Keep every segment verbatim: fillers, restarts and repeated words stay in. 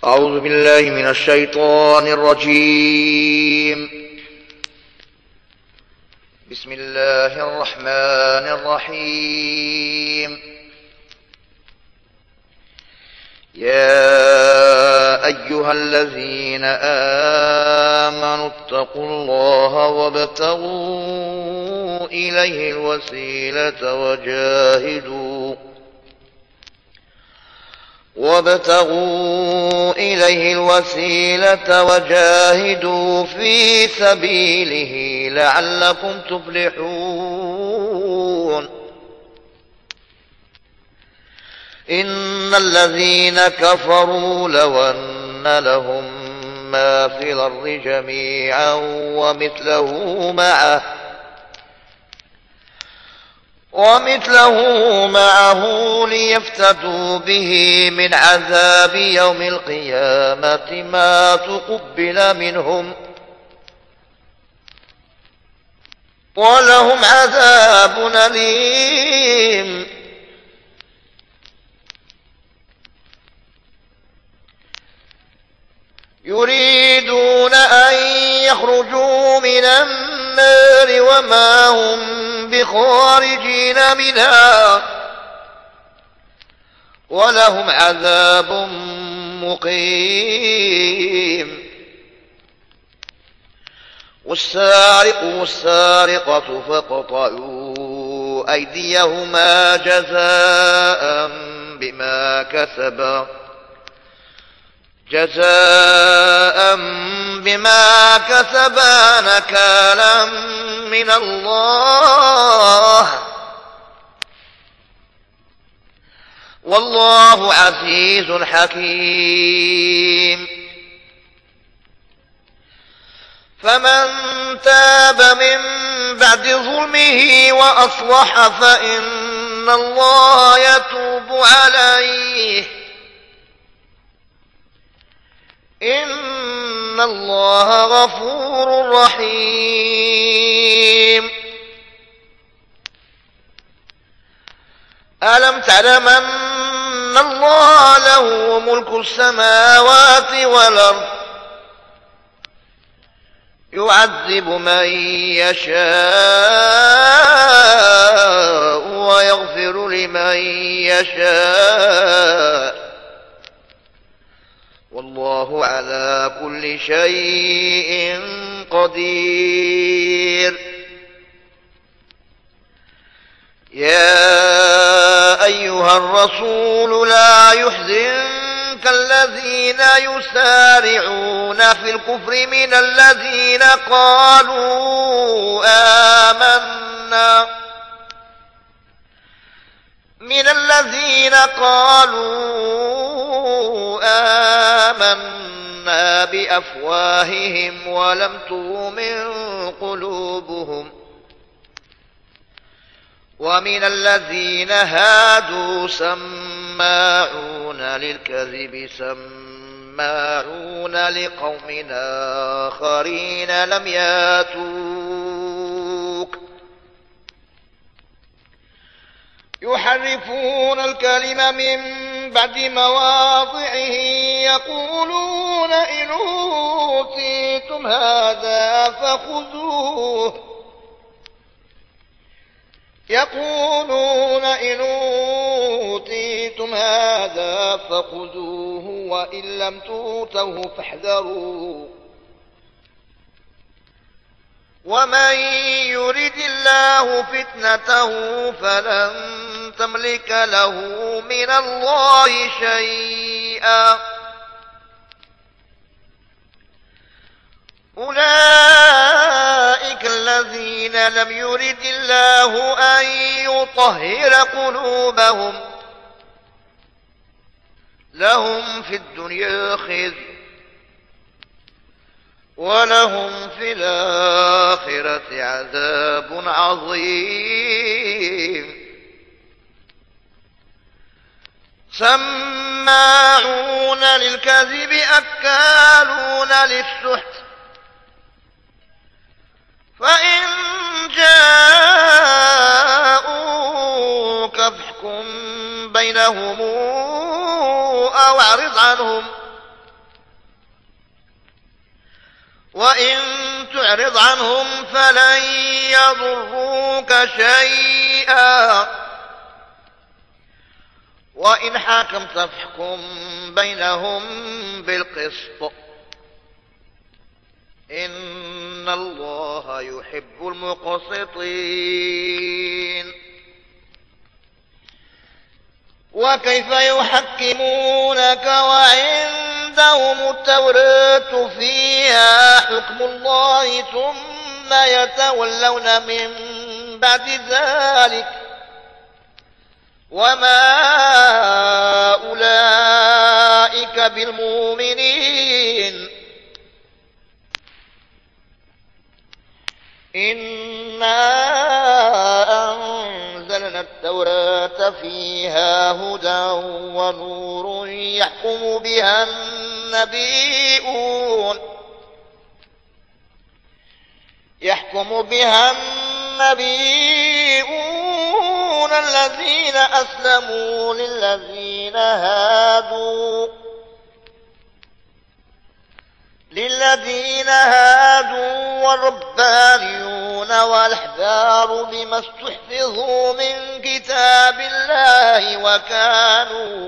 أعوذ بالله من الشيطان الرجيم. بسم الله الرحمن الرحيم. يا أيها الذين آمنوا اتقوا الله وابتغوا إليه الوسيلة وجاهدوا وابتغوا إليه الوسيلة وجاهدوا في سبيله لعلكم تفلحون. إن الذين كفروا لو أن لهم ما في الأرض جميعا ومثله معه ومثله معه ليفتدوا به من عذاب يوم القيامة ما تقبل منهم ولهم عذاب أليم. يريدون أن يخرجوا من النار وما هم بخارجين منها ولهم عذاب مقيم. والسارق والسارقة فاقطعوا أيديهما جزاء بما كسبا جزاء بما كسبا نكالا من الله والله عزيز حكيم. فمن تاب من بعد ظلمه وأصلح فإن الله يتوب عليه إن الله غفور رحيم. ألم تعلم أن الله له ملك السماوات والأرض يعذب من يشاء ويغفر لمن يشاء والله على كل شيء قدير. يا أيها الرسول لا يحزنك الذين يسارعون في الكفر من الذين قالوا آمنا من الذين قالوا آمنا بأفواههم ولم تؤمن قلوبهم ومن الذين هادوا سماعون للكذب سماعون لقوم آخرين لم ياتوك يحرفون الكلم من بعد مواضعه يقولون إن أوتيتم هذا فخذوه يقولون إن أوتيتم هذا فخذوه وإن لم تؤتوه فاحذروا ومن يرد الله فتنته فلن تملك له من الله شيئا أولئك الذين لم يرد الله أن يطهر قلوبهم لهم في الدنيا خزي ولهم في الآخرة عذاب عظيم. سماعون للكذب أكالون للسحت فإن جاءوك فاحكم بينهم أو أعرض عنهم وإن تعرض عنهم فلن يضروك شيئا وإن حكمت فاحكم بينهم بالقسط إن الله يحب المقسطين. وكيف يحكمونك وعندهم التوراة فيها حكم الله ثم يتولون من بعد ذلك وما أولئك بالمؤمنين. إنا أنزلنا التوراة فيها هدى ونور يحكم بها النبيون يحكم بها النبيون الذين أسلموا للذين هادوا للذين هادوا والربانيون والأحبار بما استحفظوا من كتاب الله وكانوا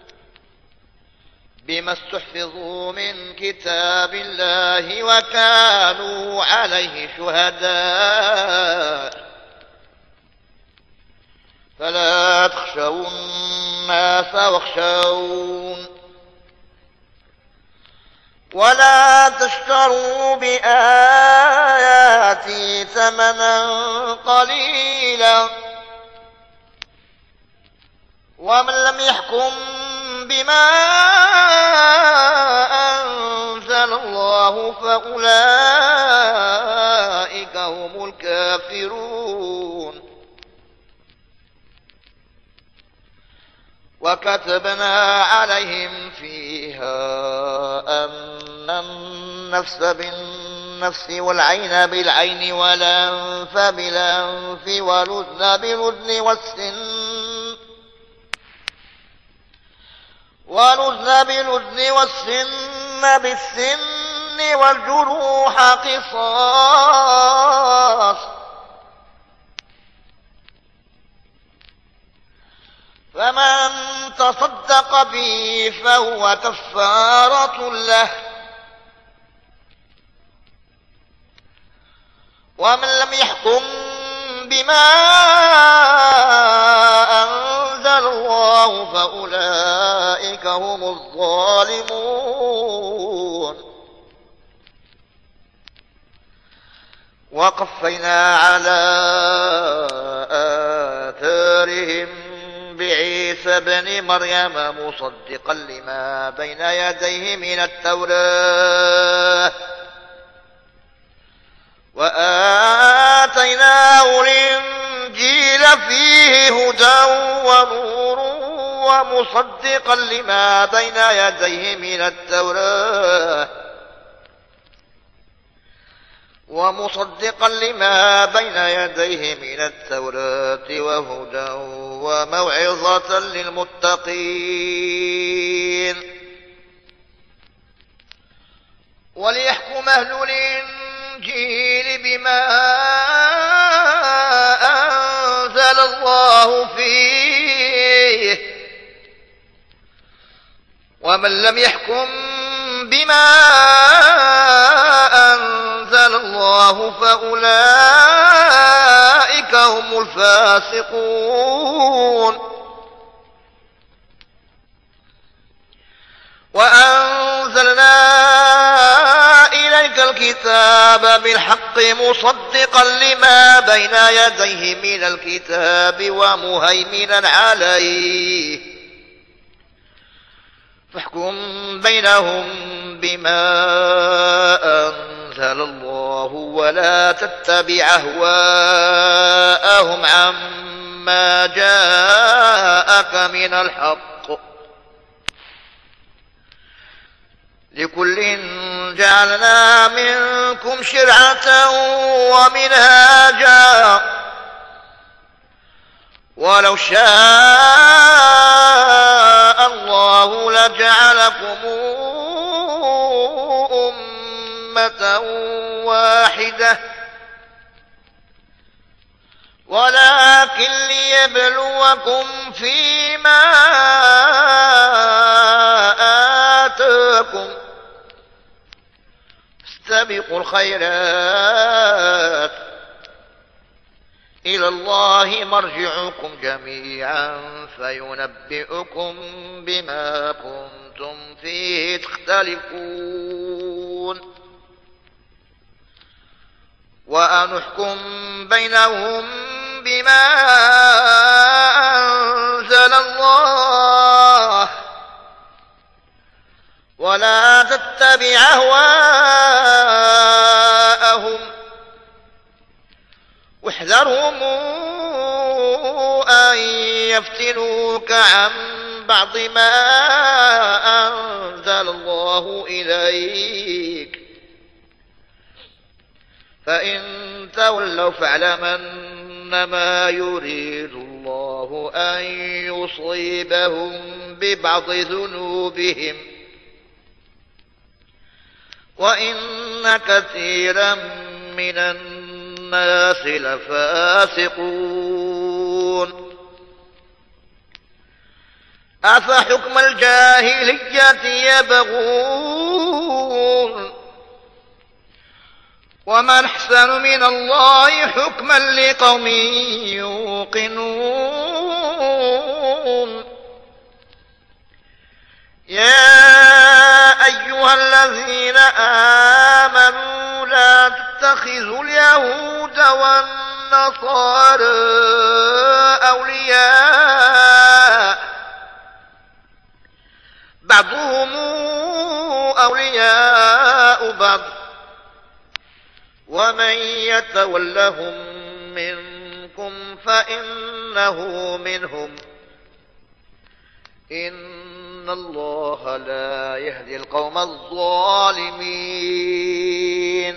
بما استحفظوا من كتاب الله وكانوا عليه شهداء. فلا تخشوا الناس واخشون ولا تشتروا بآياتي ثمنا قليلا ومن لم يحكم بما أنزل الله فأولئك هم الكافرون. وكتبنا عليهم فيها أن النفس بالنفس والعين بالعين والأنف بالأنف والأذن بالأذن والسن والأذن بالأذن والسن بالسن والجروح قصاص فمن تصدق به فهو كفارة له ومن لم يحكم بما أنزل الله فأولئك هم الظالمون. وقفينا على آثارهم بعيسى ابن مريم مصدقا لما بين يديه من التوراة وآتيناه الإنجيل فيه هدى ونور ومصدقا لما بين يديه من التوراة ومصدقا لما بين يديه من التوراة وهدى وموعظة للمتقين. وليحكم أهل الإنجيل بما أنزل الله فيه ومن لم يحكم بما أنزل الله فأولئك هم الفاسقون. وأنزلنا إليك الكتاب بالحق مصدقا لما بين يديه من الكتاب ومهيمنا عليه فاحكم بينهم بما أنزل الله ولا تتبع أهواءهم عما جاءك من الحق لكل جعلنا منكم شرعة ومنهاجا ولو شاء الله لجعلكم أمة واحدة ولكن ليبلوكم فيما آتاكم فاستبقوا الخيرات إلى الله مرجعكم جميعا فينبئكم بما كنتم فيه تختلفون وأن احكم بينهم بما أنزل الله ولا تتبع أهواءهم واحذرهم أن يفتنوك عن بعض ما أنزل الله إليك فإن تولوا فاعلم أنما يريد الله أن يصيبهم ببعض ذنوبهم وإن كثيرا من الناس لفاسقون أفحكم الجاهلية يبغون ومن أحسن من الله حكما لقوم يوقنون يا أيها الذين آمنوا لا تتخذوا اليهود والنصارى أولياء بعضهم أولياء بعض ومن يتولهم منكم فإنه منهم إن الله لا يهدي القوم الظالمين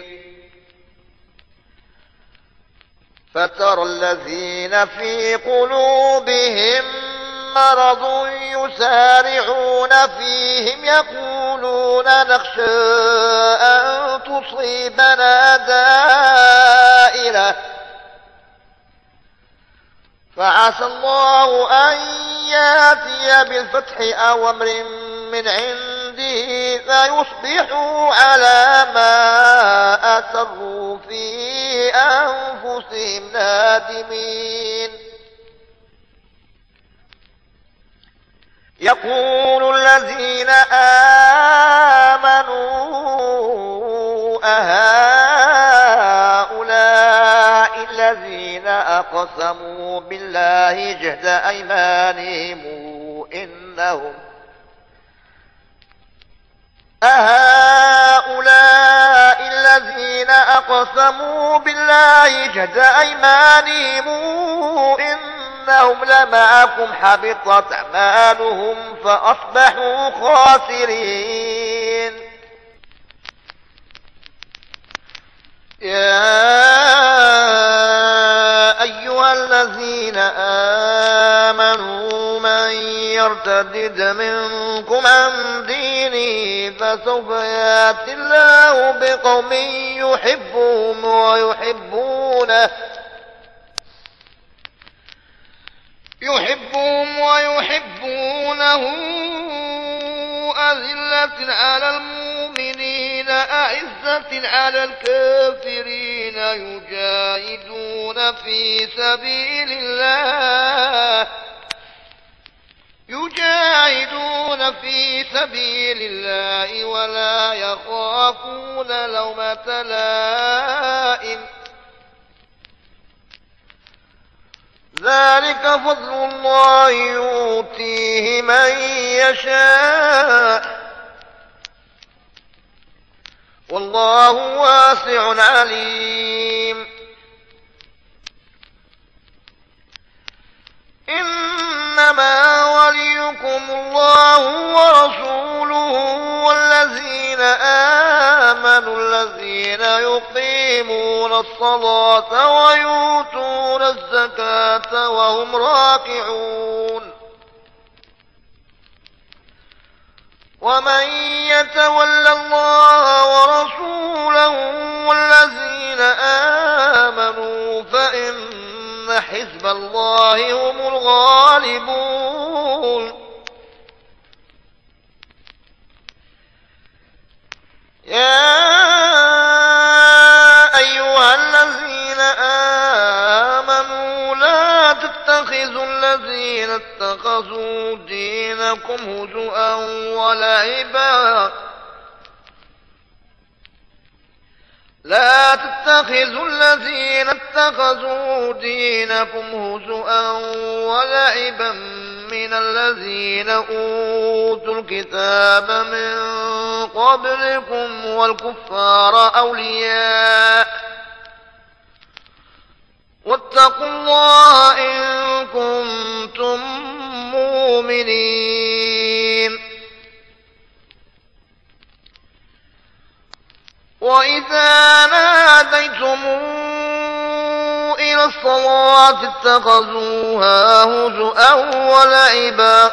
فترى الذين في قلوبهم مرض يسارعون فيهم يقولون نخشى أن تصيبنا دائرة فعسى الله أن ياتي بالفتح أو أمر من عنده فيصبحوا على ما أسروا في أنفسهم نادمين يقول الذين آمنوا أهؤلاء الذين أقسموا بالله جهد أيمانهم إنهم أهؤلاء الذين أقسموا بالله جهد أيمانهم إنهم لمعكم حبطت أعمالهم فأصبحوا خاسرين يا أيها الذين آمنوا من يرتد منكم عن دينه فسوف يأتي الله بقوم يحبهم ويحبونه يحبهم ويحبونه أذلة على المؤمنين أعزة على الكافرين يجاهدون في سبيل الله يجاهدون في سبيل الله ولا يخافون لومة لائم ذلك فضل الله يؤتيه من يشاء والله واسع عليم إنما وليكم الله ورسوله والذين آمنوا الذين يقيمون الصلاة ويؤتون الزكاة وهم راكعون ومن يتول الله ورسوله حزب الله هم الغالبون. يا أيها الذين آمنوا لا تتخذوا الذين اتخذوا دينكم هزؤا ولعبا لا تتخذوا الذين اتخذوا دينكم هزؤا ولعبا من الذين أوتوا الكتاب من قبلكم والكفار أولياء واتقوا الله إن كنتم مؤمنين. وإذا ناديتم إلى الصلاة اتخذوها هزؤا ولعبا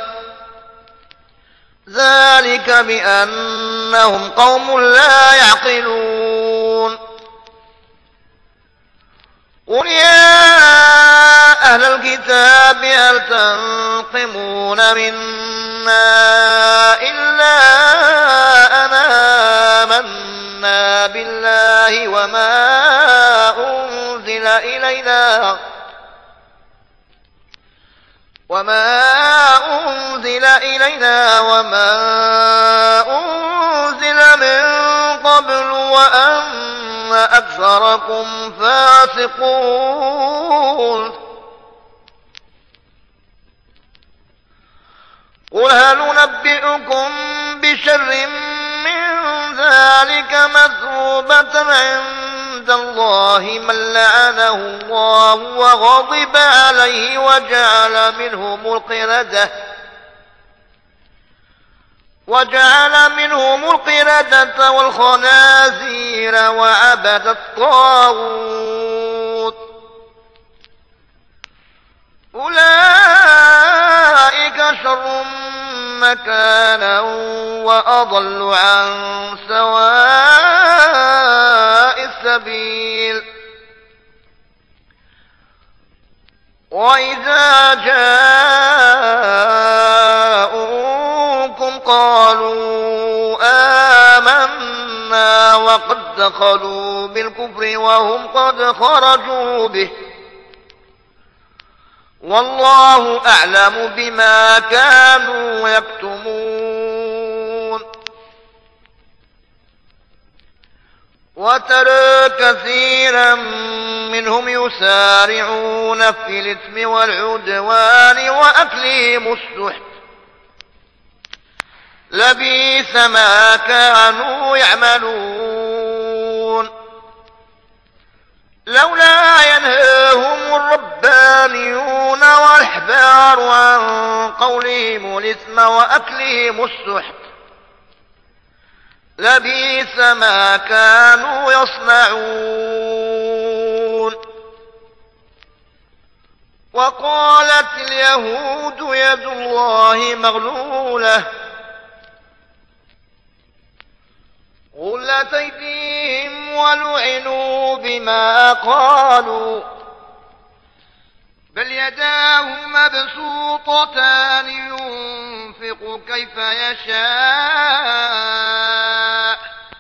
ذلك بأنهم قوم لا يعقلون. قل يا أهل الكتاب هل تنقمون منا إلا أن آمنا بالله وما أنزل إلينا وما أنزل إلينا وما أنزل من قبل وأن أكثركم فاسقون. قل هل ننبئكم بشر من ذلك مثوبة عند الله من لعنه الله وغضب عليه وجعل منهم القردة وجعل منهم القردة والخنازير وعبد الطاغوت أولئك شر مكانا وأضل عن سواء السبيل. وإذا جاءوكم قالوا آمنا وقد دخلوا بالكفر وهم قد خرجوا به والله أعلم بما كانوا يكتمون. وترى كثيرا منهم يسارعون في الإثم والعدوان وأكلهم السحت لبئس ما كانوا يعملون. لولا ينهاهم الربانيون والأحبار عن قولهم الإثم وأكلهم السحت لبئس ما كانوا يصنعون. وقالت اليهود يد الله مغلولة غلت أيديهم ولعنوا بما قالوا بل يداه مبسوطتان ينفق كيف يشاء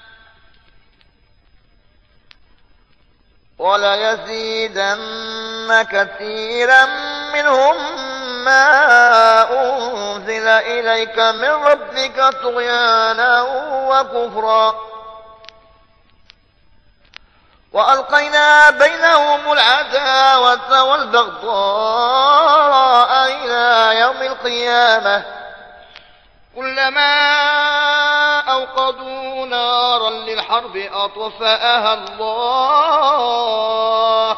وليزيدن كثيرا منهم ما أنزل إليك من ربك طغيانا وكفرا وألقينا بينهم العداوة والبغضاء إلى يوم القيامة كلما أوقدوا نارا للحرب أطفأها الله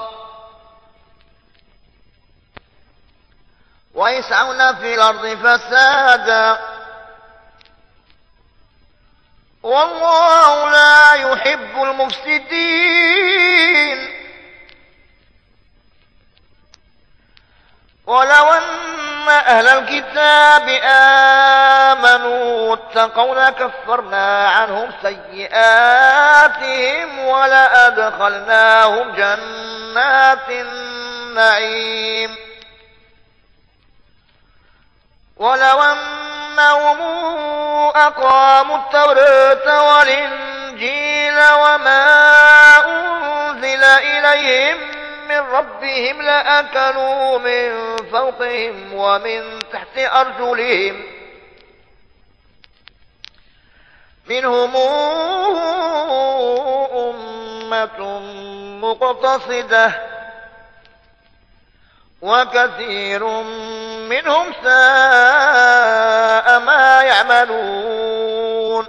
ويسعون في الأرض فسادا والله لا يحب المفسدين. ولو أن أهل الكتاب آمنوا واتقوا لكفرنا عنهم سيئاتهم ولأدخلناهم جنات النعيم. ولو أنهم أقاموا التوراة والإنجيل وما أنزل إليهم من ربهم لأكلوا من فوقهم ومن تحت أرجلهم منهم أمة مقتصدة وكثير منهم ساء ما يعملون.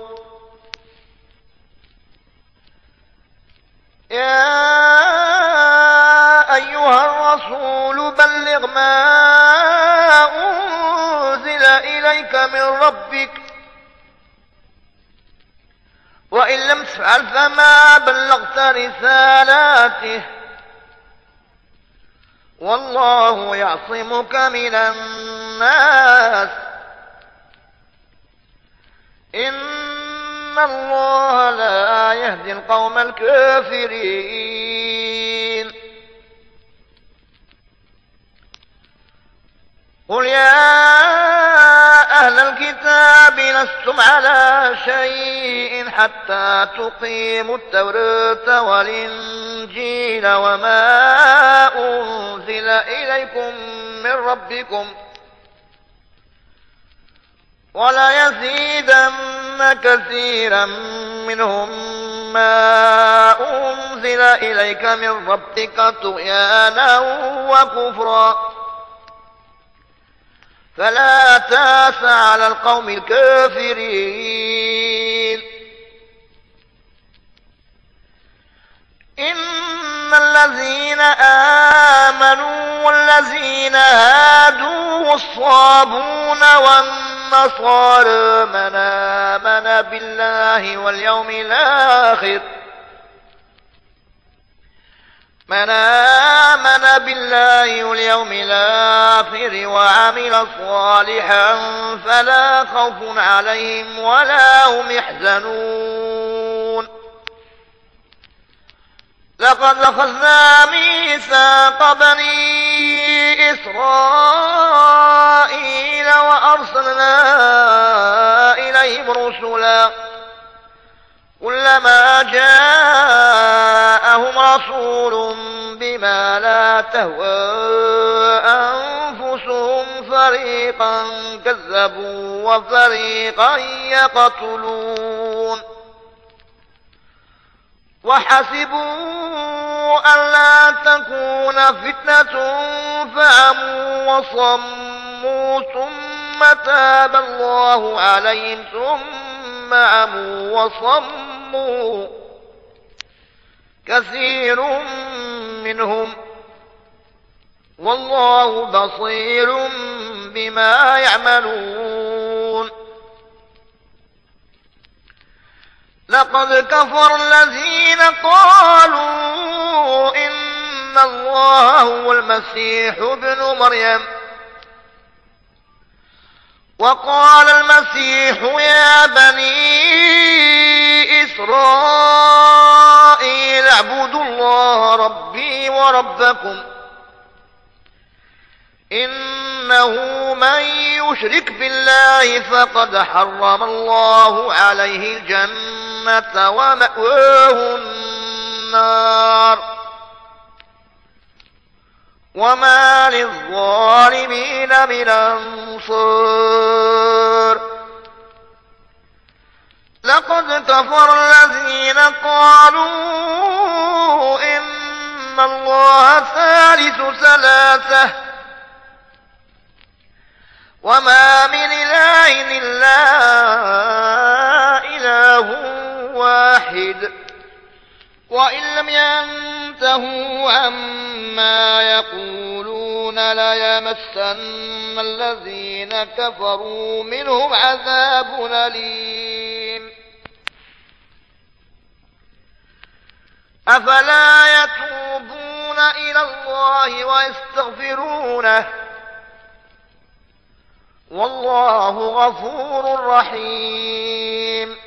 يا أيها الرسول بلغ ما أنزل إليك من ربك وإن لم تفعل فما بلغت رسالاته والله يعصمك من الناس إن الله لا يهدي القوم الكافرين. قل يا أهل الكتاب لستم على شيء حتى تقيموا التوراة والإنجيل وما أنزل إليكم من ربكم وليزيدن كثيرا منهم ما أنزل إليك من ربك طغيانا وكفرا فلا تأس على القوم الكافرين. إن الذين آمنوا والذين هادوا والصابون والنصارى من آمن بالله واليوم الآخر من آمن بالله واليوم الآخر وعمل صالحا فلا خوف عليهم ولا هم يحزنون. لقد أخذنا ميثاق بني إسرائيل وأرسلنا إليهم رسلا كلما جاءهم رسول بما لا تهوى أنفسهم فريقا كذبوا وفريقا يقتلون. وحسبوا ألا تكون فتنة فعموا وصموا ثم تاب الله عليهم ثم عموا وصموا كثير منهم والله بصير بما يعملون. لقد كفر الذين قالوا إن الله هو المسيح ابن مريم وقال المسيح يا بني إسرائيل اعبدوا الله ربي وربكم إنه من يشرك بالله فقد حرم الله عليه الجنة ومأواه النار وما للظالمين من أنصار. لقد كفر الذين قالوا إن الله ثالث ثلاثة وما من إله إلا إله واحد وإن لم ينتهوا عما يقولون ليمسن الذين كفروا منهم عذاب أليم. أفلا يتوبون إلى الله ويستغفرونه والله غفور رحيم.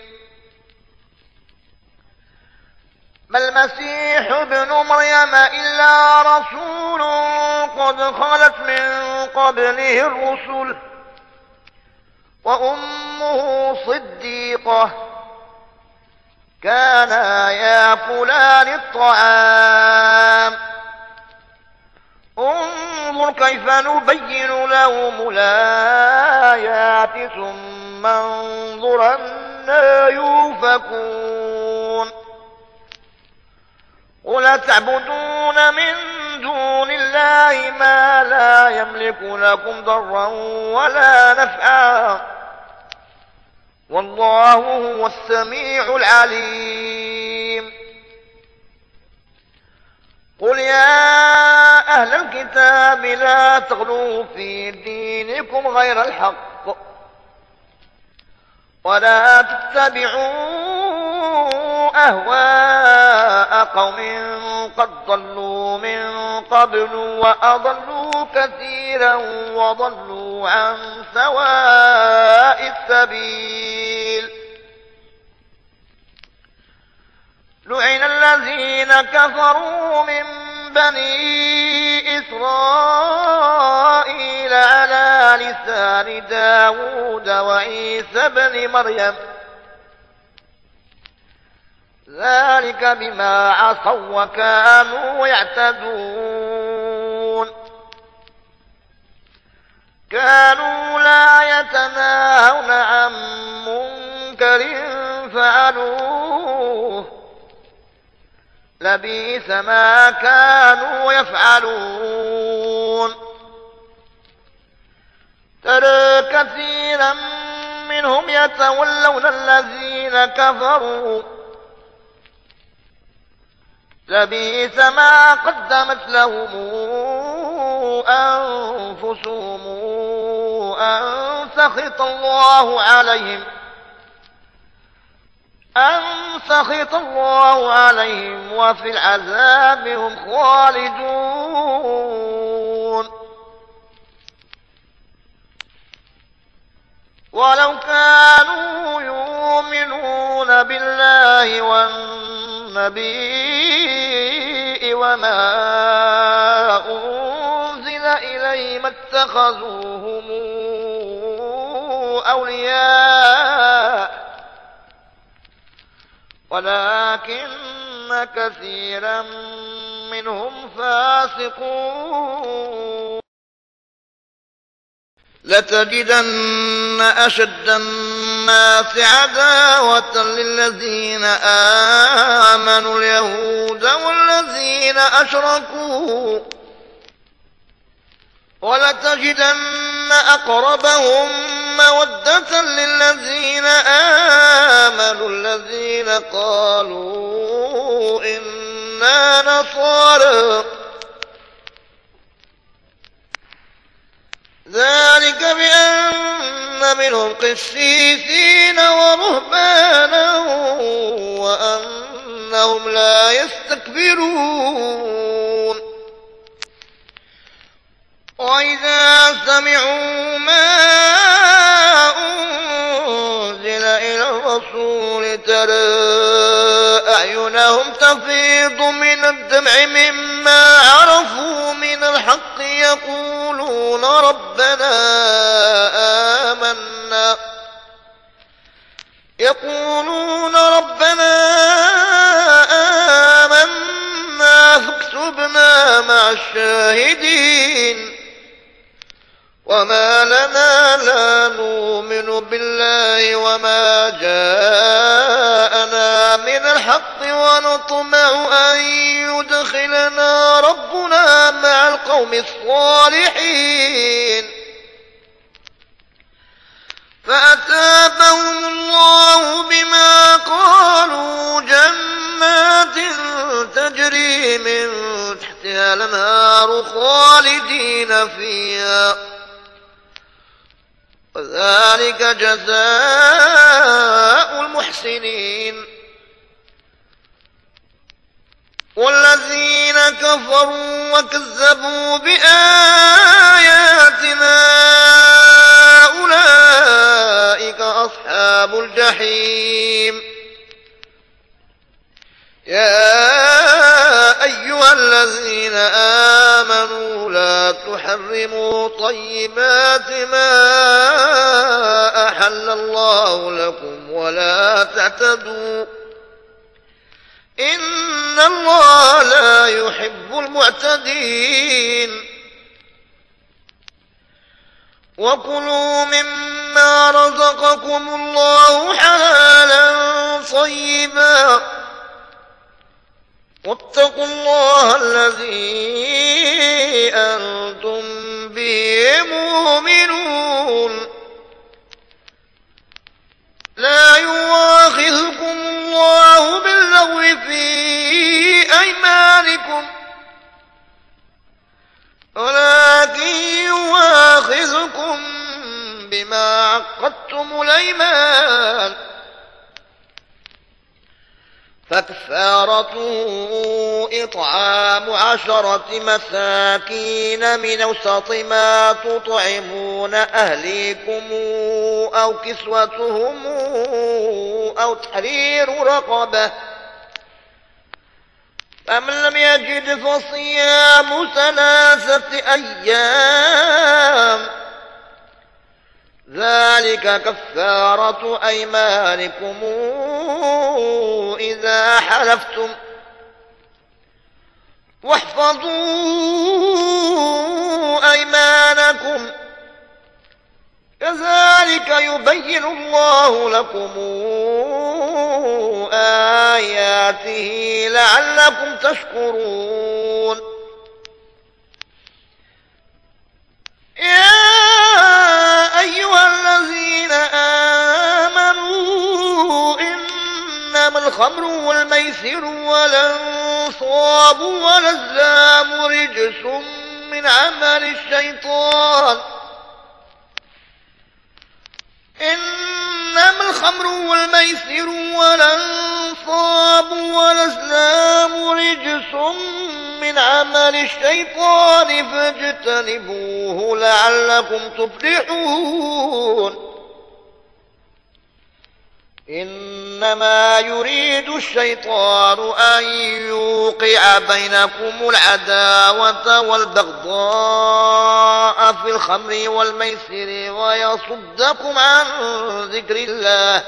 ما المسيح ابن مريم إلا رسول قد خلت من قبله الرسل وأمه صديقة كانا يأكلان الطعام انظر كيف نبين لهم الآيات ثم انظر أنى يؤفكون قل تعبدون من دون الله ما لا يملك لكم ضرا ولا نفعا والله هو السميع العليم قل يا أهل الكتاب لا تغلوا في دينكم غير الحق ولا تتبعوا أهواء قوم قد ضلوا من قبل وأضلوا كثيرا وضلوا عن سواء السبيل لعن الذين كفروا من بني إسرائيل على لسان داود وعيسى بن مريم ذلك بما عصوا وكانوا يعتدون كانوا لا يتناهون عن منكر فعلوه لبئس ما كانوا يفعلون ترى كثيرا منهم يتولون الذين كفروا لبئس ما قدمت لهم أنفسهم أن سخط الله عليهم أن سخط الله عليهم وفي العذاب هم خالدون ولو كانوا يؤمنون بالله والنبي وما أنزل إليه ما اتخذوهم أولياء ولكن كثيرا منهم فاسقون لتجدن أشد الناس عداوة للذين آمنوا اليهود والذين أشركوا ولتجدن أقربهم مودة للذين آمنوا الذين قالوا إنا نصارى ذلك بأن منهم قسيسين ورهبانا وأنهم لا يستكبرون وإذا سمعوا ما أنزل إلى الرسول ترى أعينهم تفيض من الدمع مما عرفوا من الحق يقولون ربنا آمنا يقولون ربنا آمنا فاكتبنا مع الشاهدين وما لنا لا نؤمن بالله وما جاءنا من الحق ونطمع أن يدخلنا ربنا مع القوم الصالحين فأتابهم الله بما قالوا جنات تجري من تحتها الأنهار خالدين فيها وذلك جزاء المحسنين والذين كفروا وكذبوا بآياتنا أولئك أصحاب الجحيم يا أيها أيها الذين آمنوا لا تحرموا طيبات ما أحل الله لكم ولا تعتدوا إن الله لا يحب المعتدين وكلوا مما رزقكم الله حلالا طيبا واتقوا الله الذي أنتم به مؤمنون لا يؤاخذكم الله باللغو في أيمانكم ولكن يؤاخذكم بما عقدتم الأيمان فكفارته إطعام عشرة مساكين من أوسط ما تطعمون أهليكم أو كسوتهم أو تحرير رقبة فمن لم يجد فصيام ثلاثة أيام ذلك كفارة أيمانكم إذا حلفتم واحفظوا أيمانكم كذلك يبين الله لكم آياته لعلكم تشكرون يا أيها الذين آمنوا إنما الخمر والميسر والأنصاب والأزلام رجس من عمل الشيطان إنما الخمر والميسر والأنصاب والأزلام رجس من عمل الشيطان فاجتنبوه لعلكم تفلحون إنما يريد الشيطان أن يوقع بينكم العداوة والبغضاء في الخمر والميسر ويصدكم عن ذكر الله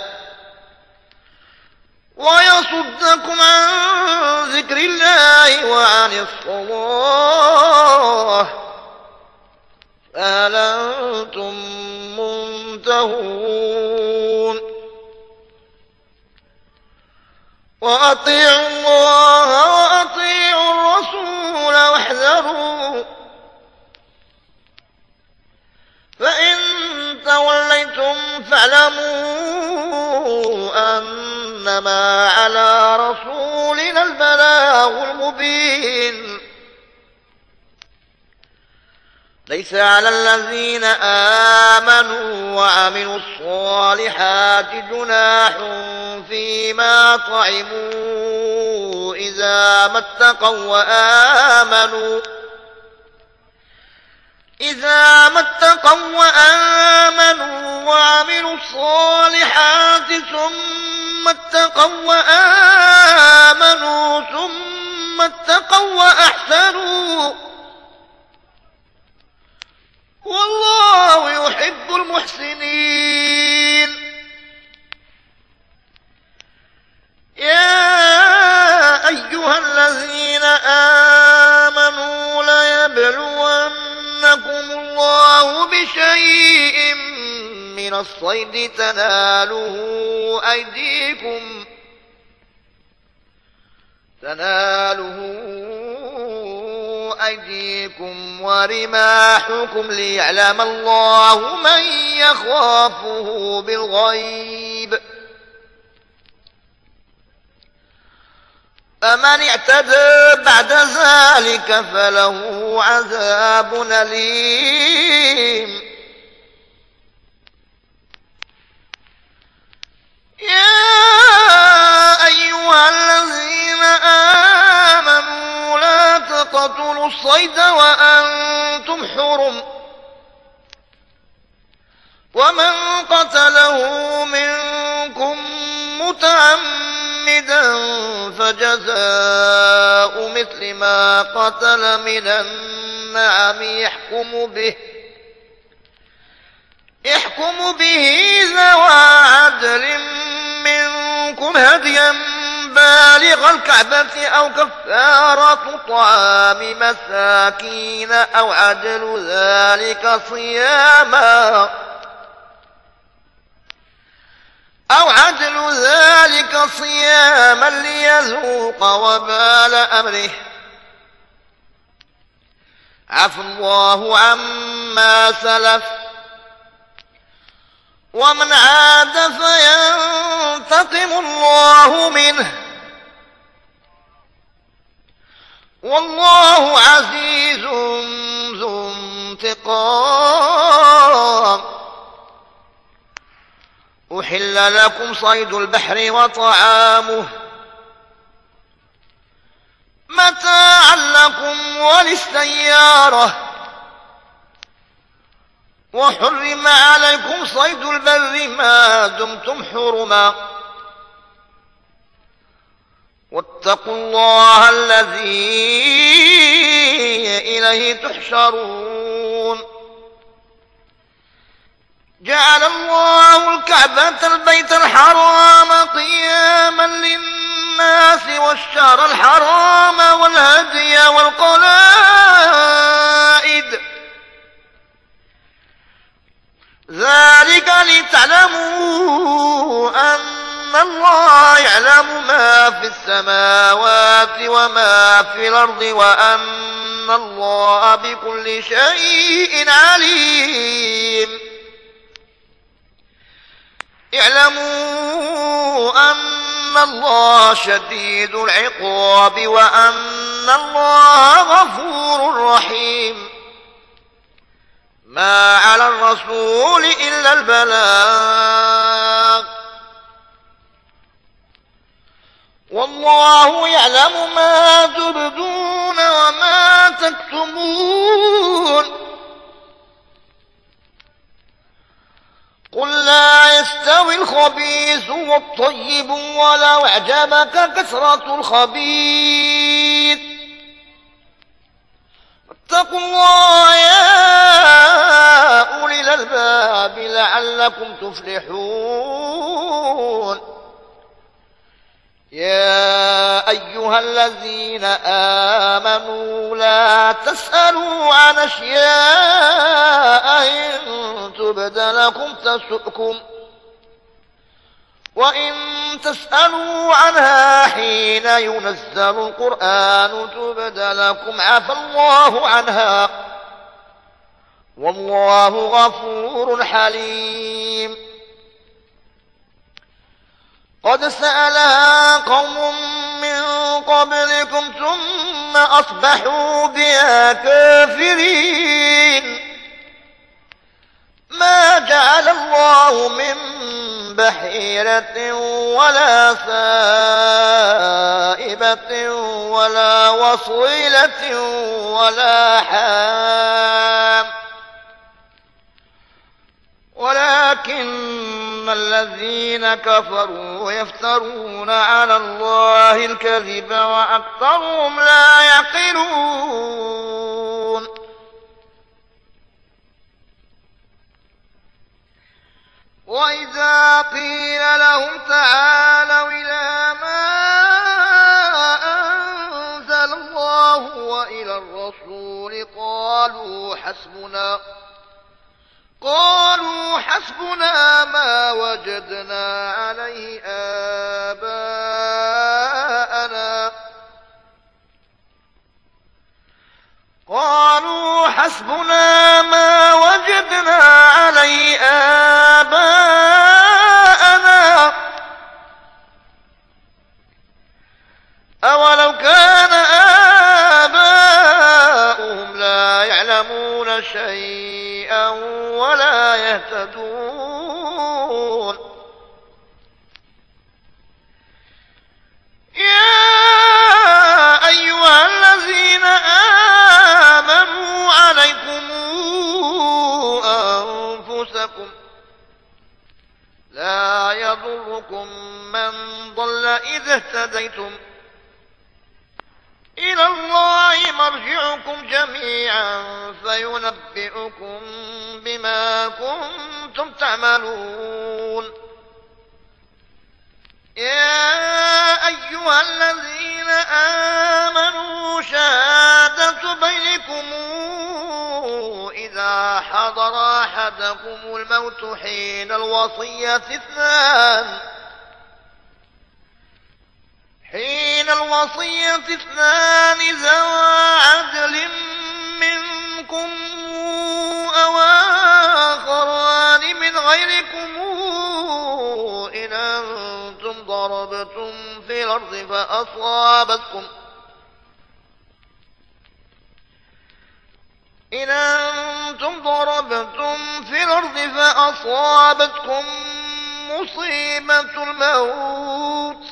ويصدكم عن ذكر الله وعن الصلاة فهل أنتم منتهون وأطيعوا الله وأطيعوا الرسول واحذروا فإن توليتم فاعلموا أنما على رسولنا البلاغ المبين ليس على الذين آمنوا وعملوا الصالحات جناح فيما طعموا إذا ما اتقوا وآمنوا إذا ما اتقوا وآمنوا وعملوا الصالحات ثم اتقوا وآمنوا ثم اتقوا وأحسنوا والله يحب المحسنين يا أيها الذين آمنوا ليبلونكم الله بشيء من الصيد تناله أيديكم تناله أيديكم ورماحكم ليعلم الله من يخافه بالغيب فمن اعتدى بعد ذلك فله عذاب أليم يا أيها الذين آمنوا لا تقتلوا الصيد وأنتم حرم ومن قتله منكم متعمدا ميتا فجزاء مثل ما قتل من النعم يحكم به يحكم به ذوى عدل منكم هديا بالغ الكعبة أو كفارة طعام مساكين أو عدل ذلك صياما أو عدل ذلك صياما ليذوق وبال أمره عفى الله عما سلف ومن عاد فينتقم الله منه والله عزيز ذو انتقام. أحل لكم صيد البحر وطعامه متاعا لكم وللسيارة وحرم عليكم صيد البر ما دمتم حرما واتقوا الله الذي إليه تحشرون. جعل الله الكعبة البيت الحرام قياما للناس والشهر الحرام والهدي والقلائد ذلك لتعلموا أن الله يعلم ما في السماوات وما في الأرض وأن الله بكل شيء عليم. اعلموا أن الله شديد العقاب وأن الله غفور رحيم. ما على الرسول إلا البلاغ والله يعلم ما تبدون وما تكتمون. قل لا يستوي الخبيث والطيب ولو أعجبك كثرة الخبيث واتقوا الله يا أولي الألباب لعلكم تفلحون. يا أيها الذين آمنوا لا تسألوا عن أشياء إن تبد لكم تسؤكم وإن تسألوا عنها حين ينزل القرآن تبد لكم عفى الله عنها والله غفور حليم. قد سألها قوم من قبلكم ثم أصبحوا بها كافرين. ما جعل الله من بحيرة ولا سائبة ولا وصيلة ولا حام ولكن الذين كفروا يفترون على الله الكذب وأكثرهم لا يعقلون. وإذا قيل لهم تعالوا إلى ما أنزل الله وإلى الرسول قالوا حسبنا قالوا حسبنا ما وجدنا عليه آباءنا قالوا حسبنا ما وجدنا عليه آباءنا أولو كان آباؤهم لا يعلمون شيئا ولا يهتدون. يا أيها الذين آمنوا عليكم أنفسكم لا يضركم من ضل إذا اهتديتم إلى الله مرجعكم جميعا فينبئكم بما كنتم تعملون. يا أيها الذين آمنوا شهادة بينكم إذا حضر أحدكم الموت حين الوصية اثنان حين الوصية اثنان ذوى عدل منكم أو آخران من غيركم إن أنتم ضربتم في الأرض فأصابتكم إن أنتم ضربتم في الأرض فأصابتكم مصيبة الموت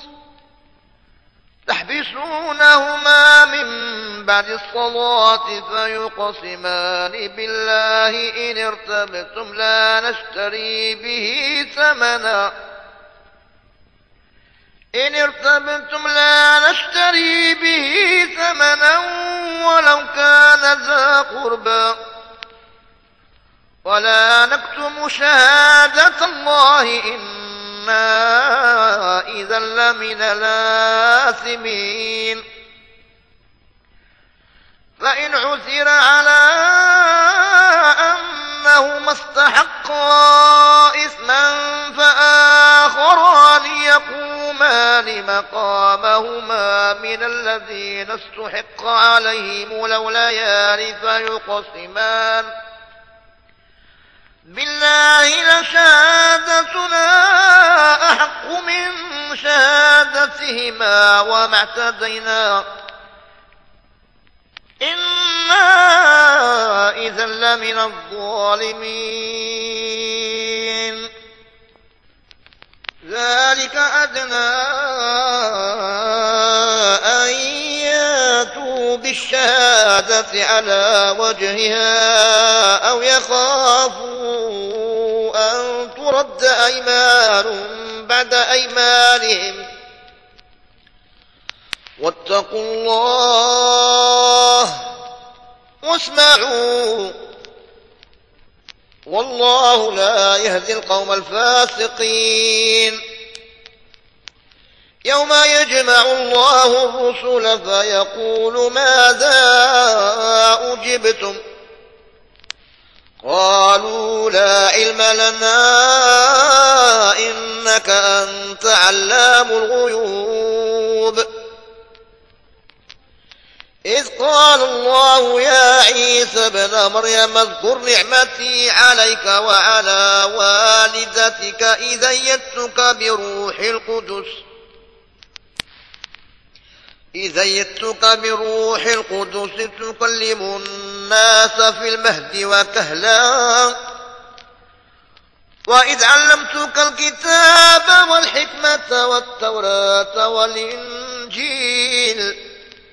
تحبسونهما من بعد الصلاة فيقسمان بالله إن ارتبتم لا نشتري به ثمنا إن ارتبتم لا نشتري به ثمنا ولو كان ذا قربى ولا نكتم شهادة الله إنا إذا لمن الآثمين. فإن عثر على أنهما استحقا إثما فآخران يقومان مقامهما من الذين استحق عليهم الأوليان فيقسمان بالله لشهادتنا أحق من شهادتهما وما اعتدينا إنا إذا لمن الظالمين. ذلك أدنى أن ياتوا بالشهادة على وجهها أو يخافوا أن ترد أيمان بعد أيمانهم واتقوا الله واسمعوا والله لا يهدي القوم الفاسقين. يوم يجمع الله الرسل فيقول ماذا أجبتم قالوا لا علم لنا إنك أنت علام الغيوب. إذ قال الله يا عيسى ابن مريم اذكر نعمتي عليك وعلى والدتك إذ أيدتك بروح القدس إذ أيدتك بروح القدس تكلم الناس في المهد وكهلا وإذ علمتك الكتاب والحكمة والتوراة والإنجيل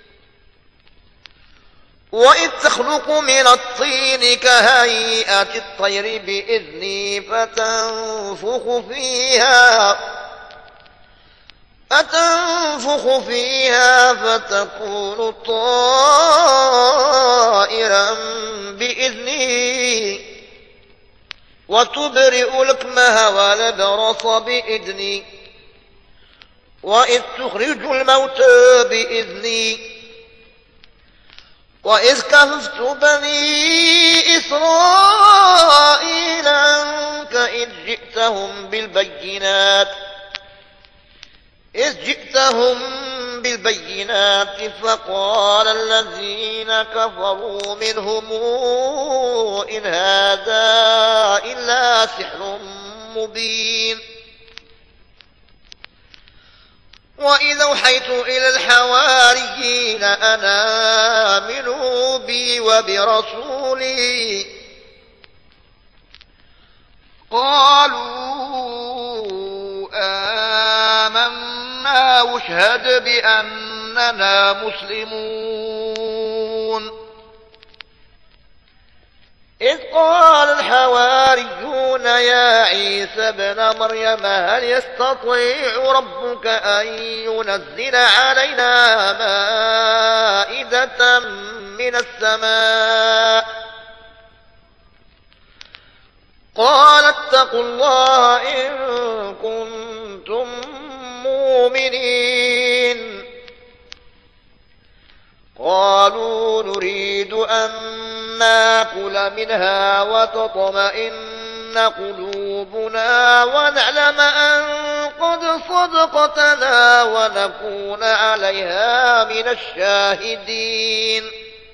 وإذ تخلق من الطين كهيئة الطير بإذني فتنفخ فيها فتنفخ فيها فتكون طائرا بإذني وتبرئ الأكمه والأبرص بإذني وإذ تخرج الموتى بإذني وإذ كففت بني إسرائيل عنك إذ جئتهم بالبينات إذ جئتهم بالبينات فقال الذين كفروا منهم إن هذا إلا سحر مبين. وإذا أوحيت إلى الحواريين أن آمنوا بي وبرسولي قالوا آمنا واشهد بأننا مسلمون. إذ قال الحواريون يا عيسى ابن مريم هل يستطيع ربك أن ينزل علينا مائدة من السماء قال اتقوا الله إن كنتم مؤمنين قالوا نريد أن نأكل منها وتطمئن قلوبنا ونعلم أن قد صدقتنا ونكون عليها من الشاهدين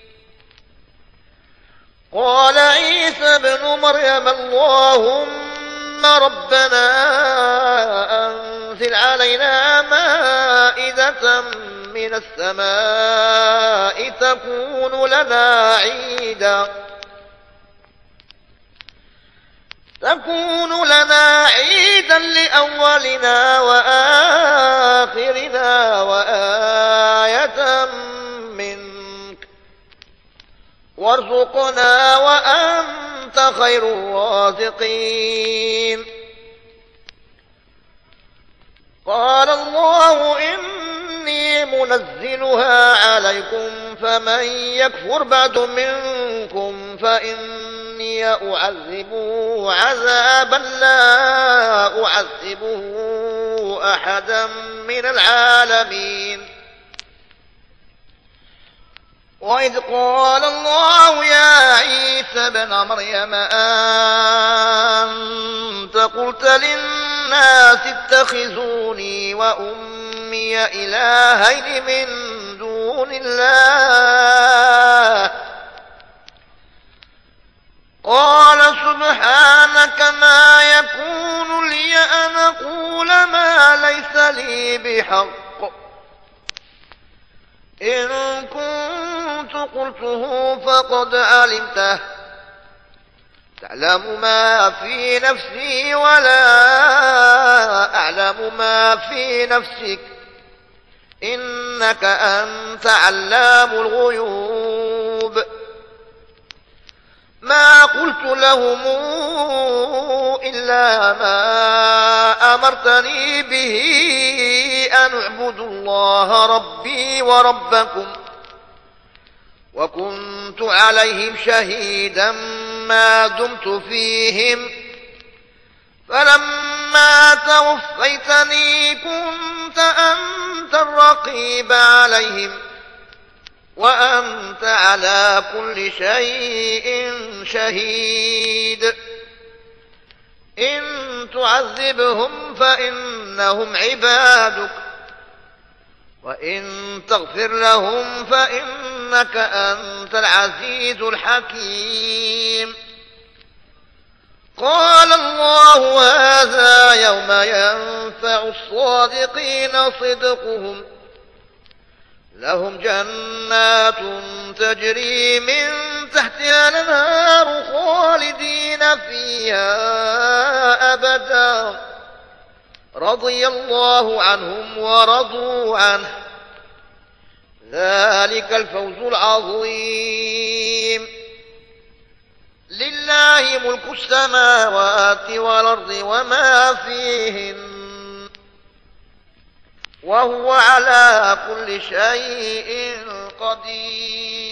قال عيسى ابن مريم اللهم ربنا أنزل علينا مائدة من السماء تكون لنا عيدا تكون لنا عيدا لأولنا وآخرنا وآية منك وارزقنا وأنت خير الرازقين قال الله إني منزلها عليكم فمن يكفر بعد منكم فإني أعذبه عذابا لا أعذبه أحدا من العالمين وإذ قال الله يا عيسى ابن مريم أنت قلت للناس اتخذوني وأمي إلهين من دون الله قال سبحانك ما يكون لي أن أقول ما ليس لي بحق إن كنت قلته فقد علمته تعلم ما في نفسي ولا أعلم ما في نفسك إنك أنت علام الغيوب ما قلت لهم إلا ما أمرتني به أن اعبدوا الله ربي وربكم وكنت عليهم شهيدا ما دمت فيهم فلما توفيتني كنت أنت الرقيب عليهم وأنت على كل شيء شهيد إن تعذبهم فإنهم عبادك وإن تغفر لهم فإنك أنت العزيز الحكيم قال الله هذا يوم ينفع الصادقين صدقهم لهم جنات تجري من تحتها الأنهار خالدين فيها أبدا رضي الله عنهم ورضوا عنه ذلك الفوز العظيم لله ملك السماوات والأرض وما فيهن وهو على كل شيء قدير